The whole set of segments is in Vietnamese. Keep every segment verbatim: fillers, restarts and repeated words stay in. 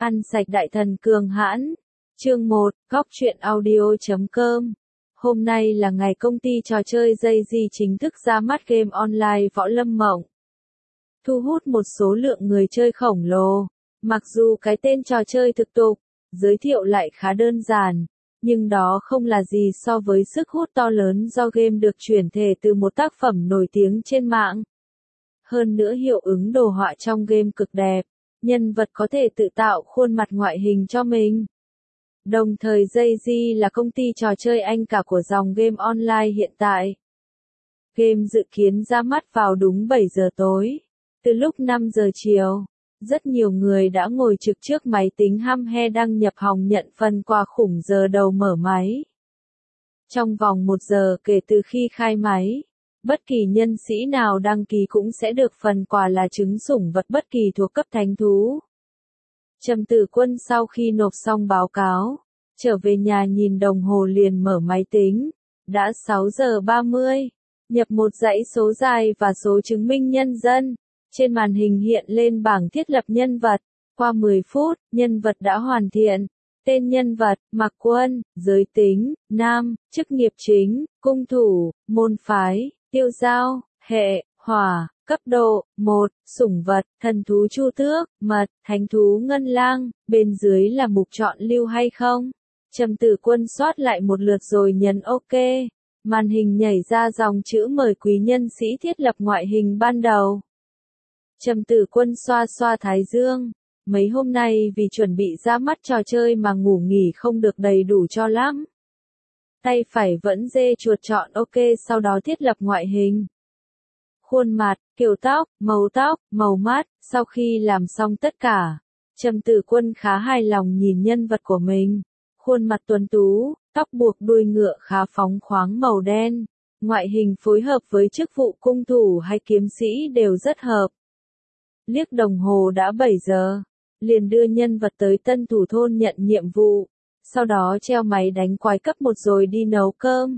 Ăn sạch đại thần cường hãn. Chương một, góc truyện audio chấm com. Hôm nay là ngày công ty trò chơi DayZ chính thức ra mắt game online Võ Lâm Mộng. Thu hút một số lượng người chơi khổng lồ. Mặc dù cái tên trò chơi thực tục, giới thiệu lại khá đơn giản, nhưng đó không là gì so với sức hút to lớn do game được chuyển thể từ một tác phẩm nổi tiếng trên mạng. Hơn nữa hiệu ứng đồ họa trong game cực đẹp, nhân vật có thể tự tạo khuôn mặt ngoại hình cho mình. Đồng thời DayZ là công ty trò chơi anh cả của dòng game online hiện tại. Game dự kiến ra mắt vào đúng bảy giờ tối. Từ lúc năm giờ chiều, rất nhiều người đã ngồi trực trước máy tính hăm he đăng nhập hòng nhận phần quà khủng giờ đầu mở máy. Trong vòng một giờ kể từ khi khai máy, bất kỳ nhân sĩ nào đăng ký cũng sẽ được phần quà là trứng sủng vật bất kỳ thuộc cấp thánh thú. Trầm Tử Quân sau khi nộp xong báo cáo, trở về nhà nhìn đồng hồ liền mở máy tính. Đã sáu giờ ba mươi, nhập một dãy số dài và số chứng minh nhân dân. Trên màn hình hiện lên bảng thiết lập nhân vật. Qua mười phút, nhân vật đã hoàn thiện. Tên nhân vật, Mạc Quân, giới tính, nam, chức nghiệp chính, cung thủ, môn phái, tiêu dao, hệ, hỏa, cấp độ, một, sủng vật, thần thú chu tước, mật, thánh thú ngân lang, bên dưới là mục chọn lưu hay không. Trầm Tử Quân soát lại một lượt rồi nhấn OK. Màn hình nhảy ra dòng chữ mời quý nhân sĩ thiết lập ngoại hình ban đầu. Trầm Tử Quân xoa xoa thái dương. Mấy hôm nay vì chuẩn bị ra mắt trò chơi mà ngủ nghỉ không được đầy đủ cho lắm. Tay phải vẫn dê chuột chọn OK, sau đó thiết lập ngoại hình. Khuôn mặt, kiểu tóc, màu tóc, màu mắt. Sau khi làm xong tất cả, Trầm Tử Quân khá hài lòng nhìn nhân vật của mình. Khuôn mặt tuấn tú, tóc buộc đuôi ngựa khá phóng khoáng màu đen. Ngoại hình phối hợp với chức vụ cung thủ hay kiếm sĩ đều rất hợp. Liếc đồng hồ đã bảy giờ, liền đưa nhân vật tới tân thủ thôn nhận nhiệm vụ. Sau đó treo máy đánh quái cấp một rồi đi nấu cơm.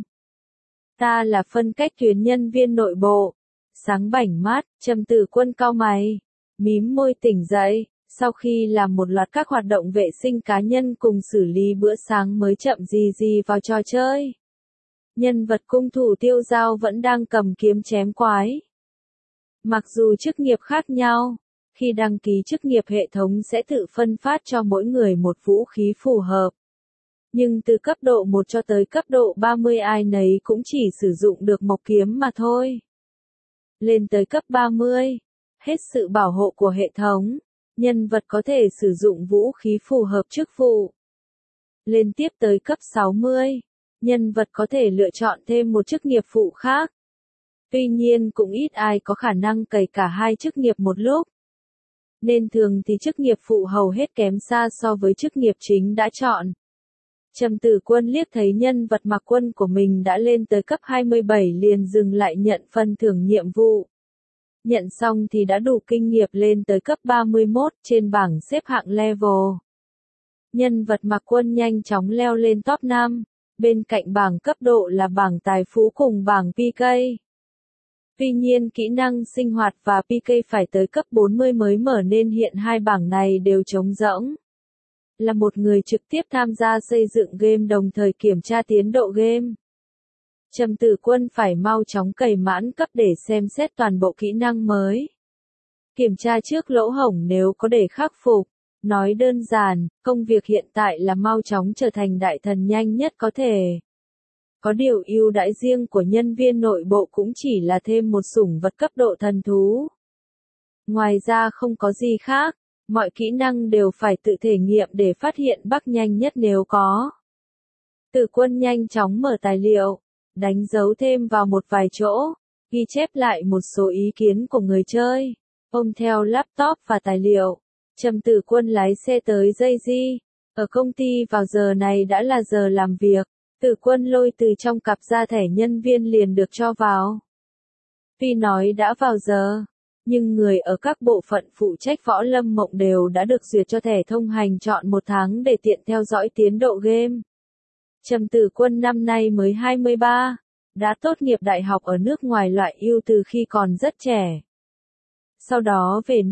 Ta là phân cách tuyến nhân viên nội bộ. Sáng bảnh mắt, Trầm Tử Quân cau mày, mím môi tỉnh dậy. Sau khi làm một loạt các hoạt động vệ sinh cá nhân cùng xử lý bữa sáng mới chậm gì gì vào trò chơi. Nhân vật cung thủ tiêu dao vẫn đang cầm kiếm chém quái. Mặc dù chức nghiệp khác nhau, khi đăng ký chức nghiệp hệ thống sẽ tự phân phát cho mỗi người một vũ khí phù hợp. Nhưng từ cấp độ một cho tới cấp độ ba mươi ai nấy cũng chỉ sử dụng được mộc kiếm mà thôi. Lên tới cấp ba mươi, hết sự bảo hộ của hệ thống, nhân vật có thể sử dụng vũ khí phù hợp chức vụ. Lên tiếp tới cấp sáu mươi, nhân vật có thể lựa chọn thêm một chức nghiệp phụ khác. Tuy nhiên cũng ít ai có khả năng cày cả hai chức nghiệp một lúc. Nên thường thì chức nghiệp phụ hầu hết kém xa so với chức nghiệp chính đã chọn. Trầm Tử Quân liếc thấy nhân vật Mạc Quân của mình đã lên tới cấp hai mươi bảy liền dừng lại nhận phần thưởng nhiệm vụ. Nhận xong thì đã đủ kinh nghiệm lên tới cấp ba mươi mốt trên bảng xếp hạng level. Nhân vật Mạc Quân nhanh chóng leo lên top năm, bên cạnh bảng cấp độ là bảng tài phú cùng bảng pê ca. Tuy nhiên kỹ năng sinh hoạt và pê ca phải tới cấp bốn mươi mới mở nên hiện hai bảng này đều trống rỗng. Là một người trực tiếp tham gia xây dựng game đồng thời kiểm tra tiến độ game. Trầm Tử Quân phải mau chóng cày mãn cấp để xem xét toàn bộ kỹ năng mới. Kiểm tra trước lỗ hổng nếu có để khắc phục. Nói đơn giản, công việc hiện tại là mau chóng trở thành đại thần nhanh nhất có thể. Có điều ưu đãi riêng của nhân viên nội bộ cũng chỉ là thêm một sủng vật cấp độ thần thú. Ngoài ra không có gì khác, mọi kỹ năng đều phải tự thể nghiệm để phát hiện bug nhanh nhất nếu có. Tử Quân nhanh chóng mở tài liệu, đánh dấu thêm vào một vài chỗ, ghi chép lại một số ý kiến của người chơi, ôm theo laptop và tài liệu. Trầm Tử Quân lái xe tới DayZ. Ở công ty vào giờ này đã là giờ làm việc. Tử Quân lôi từ trong cặp ra thẻ nhân viên liền được cho vào. Tuy nói đã vào giờ, nhưng người ở các bộ phận phụ trách Võ Lâm Mộng đều đã được duyệt cho thẻ thông hành chọn một tháng để tiện theo dõi tiến độ game. Trầm Tử Quân năm nay mới hai mươi ba, đã tốt nghiệp đại học ở nước ngoài loại ưu từ khi còn rất trẻ. Sau đó về nước,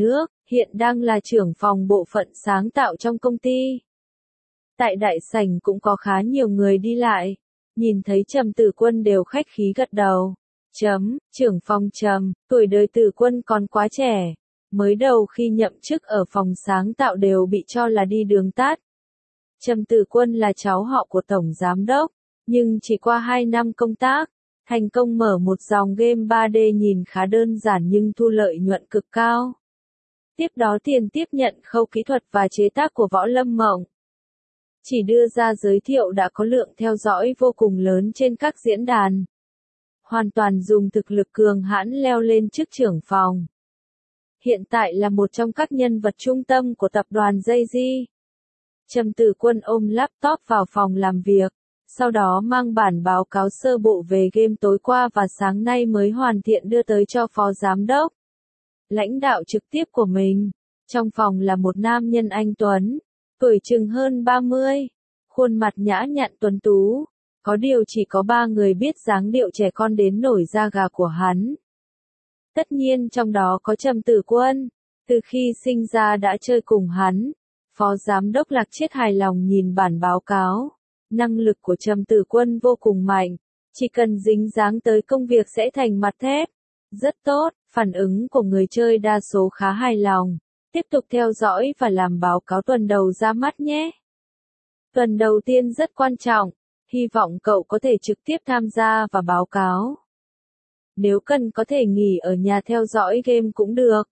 hiện đang là trưởng phòng bộ phận sáng tạo trong công ty. Tại đại sảnh cũng có khá nhiều người đi lại, nhìn thấy Trầm Tử Quân đều khách khí gật đầu. Chấm, trưởng phòng Trầm, tuổi đời Tử Quân còn quá trẻ, mới đầu khi nhậm chức ở phòng sáng tạo đều bị cho là đi đường tắt. Trầm Tử Quân là cháu họ của tổng giám đốc, nhưng chỉ qua hai năm công tác, thành công mở một dòng game ba D nhìn khá đơn giản nhưng thu lợi nhuận cực cao. Tiếp đó tiền tiếp nhận khâu kỹ thuật và chế tác của Võ Lâm Mộng. Chỉ đưa ra giới thiệu đã có lượng theo dõi vô cùng lớn trên các diễn đàn. Hoàn toàn dùng thực lực cường hãn leo lên chức trưởng phòng. Hiện tại là một trong các nhân vật trung tâm của tập đoàn Jay-Z. Trầm Tử Quân ôm laptop vào phòng làm việc, sau đó mang bản báo cáo sơ bộ về game tối qua và sáng nay mới hoàn thiện đưa tới cho phó giám đốc. Lãnh đạo trực tiếp của mình. Trong phòng là một nam nhân anh tuấn, tuổi chừng hơn ba mươi, khuôn mặt nhã nhặn tuấn tú. Có điều chỉ có ba người biết dáng điệu trẻ con đến nổi da gà của hắn. Tất nhiên trong đó có Trầm Tử Quân, từ khi sinh ra đã chơi cùng hắn. Phó giám đốc Lạc Chiết hài lòng nhìn bản báo cáo. Năng lực của Trầm Tử Quân vô cùng mạnh, chỉ cần dính dáng tới công việc sẽ thành mặt thép. Rất tốt, phản ứng của người chơi đa số khá hài lòng. Tiếp tục theo dõi và làm báo cáo tuần đầu ra mắt nhé. Tuần đầu tiên rất quan trọng, hy vọng cậu có thể trực tiếp tham gia và báo cáo. Nếu cần có thể nghỉ ở nhà theo dõi game cũng được.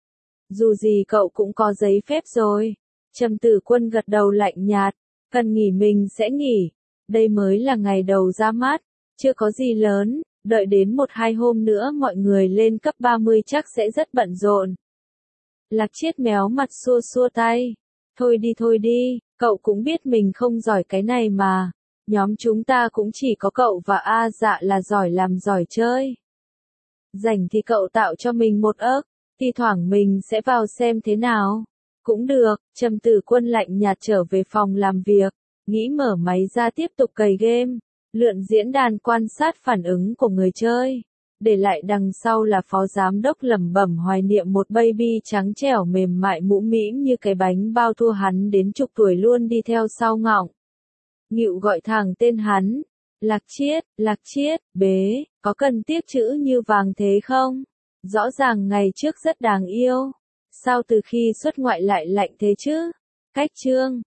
Dù gì cậu cũng có giấy phép rồi. Trầm Tử Quân gật đầu lạnh nhạt, cần nghỉ mình sẽ nghỉ. Đây mới là ngày đầu ra mắt, chưa có gì lớn, đợi đến một hai hôm nữa mọi người lên cấp ba mươi chắc sẽ rất bận rộn. Lạc Chiết méo mặt xua xua tay. Thôi đi thôi đi, cậu cũng biết mình không giỏi cái này mà. Nhóm chúng ta cũng chỉ có cậu và A Dạ là giỏi làm giỏi chơi. Rảnh thì cậu tạo cho mình một ức, thi thoảng mình sẽ vào xem thế nào. Cũng được, Trầm Tử Quân lạnh nhạt trở về phòng làm việc, nghĩ mở máy ra tiếp tục cày game, lượn diễn đàn quan sát phản ứng của người chơi. Để lại đằng sau là phó giám đốc lẩm bẩm hoài niệm một baby trắng trẻo mềm mại mũm mĩm như cái bánh bao thua hắn đến chục tuổi luôn đi theo sau ngọng. Ngịu gọi thẳng tên hắn. Lạc Chiết, Lạc Chiết, bế, có cần tiếc chữ như vàng thế không? Rõ ràng ngày trước rất đáng yêu. Sao từ khi xuất ngoại lại lạnh thế chứ? Cách chương.